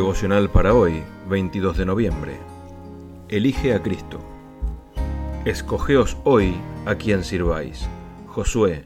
Devocional para hoy, 22 de noviembre. Elige a Cristo. Escogeos hoy a quien sirváis. Josué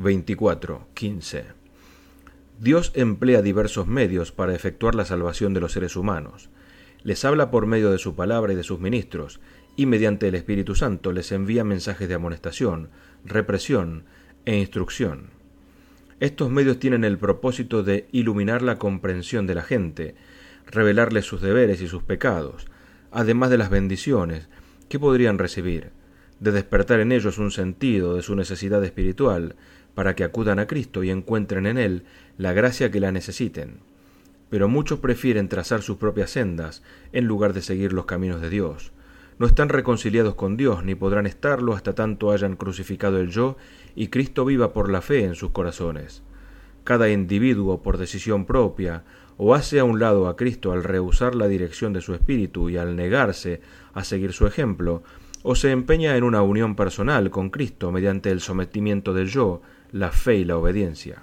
24:15. Dios emplea diversos medios para efectuar la salvación de los seres humanos. Les habla por medio de su palabra y de sus ministros, y mediante el Espíritu Santo les envía mensajes de amonestación, represión e instrucción. Estos medios tienen el propósito de iluminar la comprensión de la gente, revelarles sus deberes y sus pecados, además de las bendiciones que podrían recibir, de despertar en ellos un sentido de su necesidad espiritual, para que acudan a Cristo y encuentren en Él la gracia que la necesiten. Pero muchos prefieren trazar sus propias sendas en lugar de seguir los caminos de Dios. No están reconciliados con Dios, ni podrán estarlo hasta tanto hayan crucificado el yo y Cristo viva por la fe en sus corazones. Cada individuo, por decisión propia, o hace a un lado a Cristo al rehusar la dirección de su espíritu y al negarse a seguir su ejemplo, o se empeña en una unión personal con Cristo mediante el sometimiento del yo, la fe y la obediencia.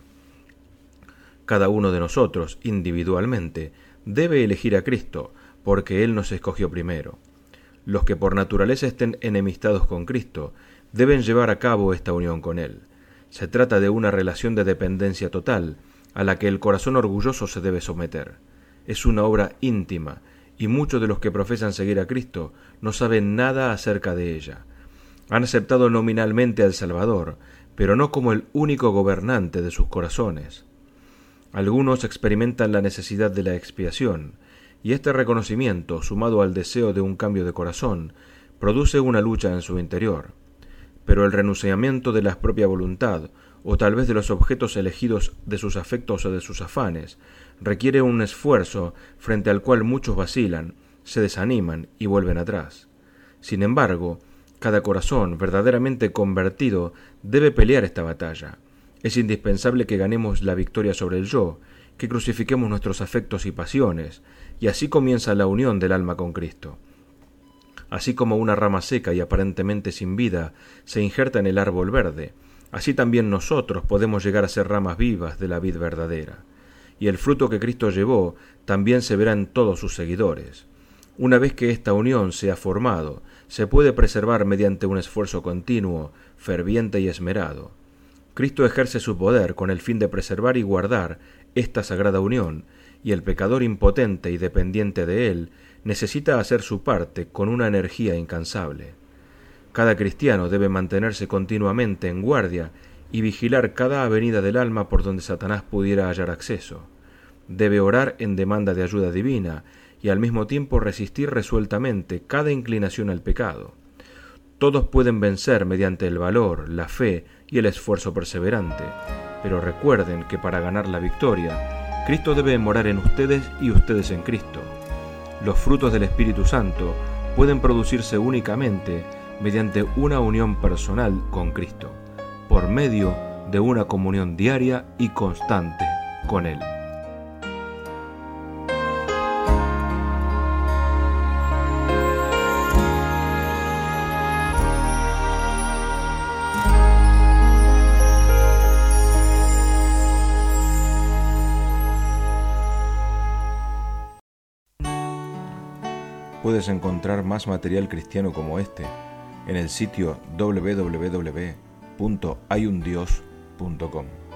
Cada uno de nosotros, individualmente, debe elegir a Cristo, porque Él nos escogió primero. Los que por naturaleza estén enemistados con Cristo deben llevar a cabo esta unión con Él. Se trata de una relación de dependencia total, a la que el corazón orgulloso se debe someter. Es una obra íntima, y muchos de los que profesan seguir a Cristo no saben nada acerca de ella. Han aceptado nominalmente al Salvador, pero no como el único gobernante de sus corazones. Algunos experimentan la necesidad de la expiación, y este reconocimiento, sumado al deseo de un cambio de corazón, produce una lucha en su interior. Pero el renunciamiento de la propia voluntad, o tal vez de los objetos elegidos de sus afectos o de sus afanes, requiere un esfuerzo frente al cual muchos vacilan, se desaniman y vuelven atrás. Sin embargo, cada corazón verdaderamente convertido debe pelear esta batalla. Es indispensable que ganemos la victoria sobre el yo, que crucifiquemos nuestros afectos y pasiones, y así comienza la unión del alma con Cristo. Así como una rama seca y aparentemente sin vida se injerta en el árbol verde, así también nosotros podemos llegar a ser ramas vivas de la vid verdadera. Y el fruto que Cristo llevó también se verá en todos sus seguidores. Una vez que esta unión se ha formado, se puede preservar mediante un esfuerzo continuo, ferviente y esmerado. Cristo ejerce su poder con el fin de preservar y guardar esta sagrada unión, y el pecador impotente y dependiente de Él necesita hacer su parte con una energía incansable. Cada cristiano debe mantenerse continuamente en guardia y vigilar cada avenida del alma por donde Satanás pudiera hallar acceso. Debe orar en demanda de ayuda divina y al mismo tiempo resistir resueltamente cada inclinación al pecado. Todos pueden vencer mediante el valor, la fe y el esfuerzo perseverante, pero recuerden que para ganar la victoria, Cristo debe morar en ustedes y ustedes en Cristo. Los frutos del Espíritu Santo pueden producirse únicamente mediante una unión personal con Cristo, por medio de una comunión diaria y constante con Él. Puedes encontrar más material cristiano como este en el sitio www.hayundios.com.